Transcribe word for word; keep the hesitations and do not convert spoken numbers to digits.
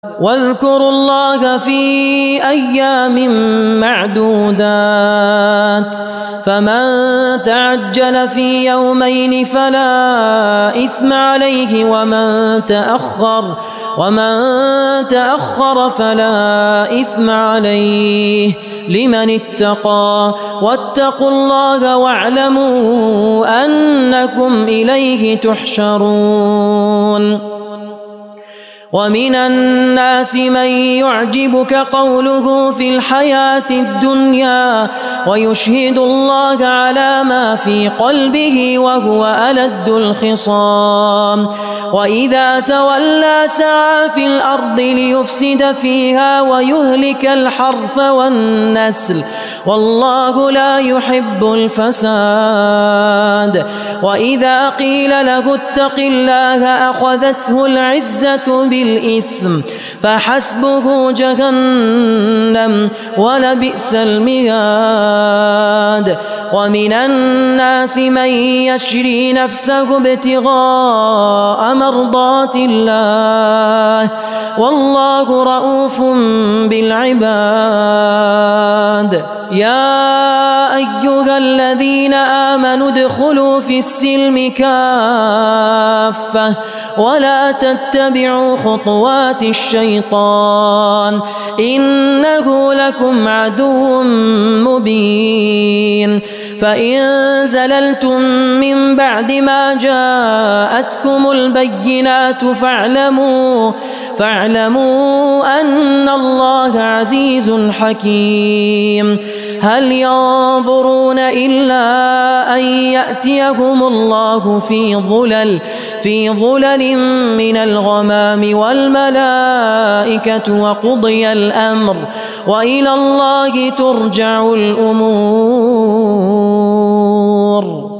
واذكروا الله في أيام معدودات فمن تعجل في يومين فلا إثم عليه ومن تأخر ومن تأخر فلا إثم عليه لمن اتقى واتقوا الله واعلموا أنكم إليه تحشرون. ومن الناس من يعجبك قوله في الحياة الدنيا ويشهد الله على ما في قلبه وهو ألد الخصام وإذا تولى سعى في الأرض ليفسد فيها ويهلك الحرث والنسل والله لا يحب الفساد. وإذا قيل له اتق الله أخذته العزة بالإثم فحسبه جهنم ولبئس المهاد. ومن الناس من يشري نفسه ابتغاء مرضات الله والله رؤوف بالعباد. يا أيها الذين آمنوا ادخلوا في السلم كافة ولا تتبعوا خطوات الشيطان إنه لكم عدو مبين. فإن زللتم من بعد ما جاءتكم البينات فاعلموا فاعلموا أن الله عزيز حكيم. هل ينظرون إلا أن يأتيهم الله في ظلل في ظلل من الغمام والملائكة وقضي الأمر وإلى الله ترجع الأمور.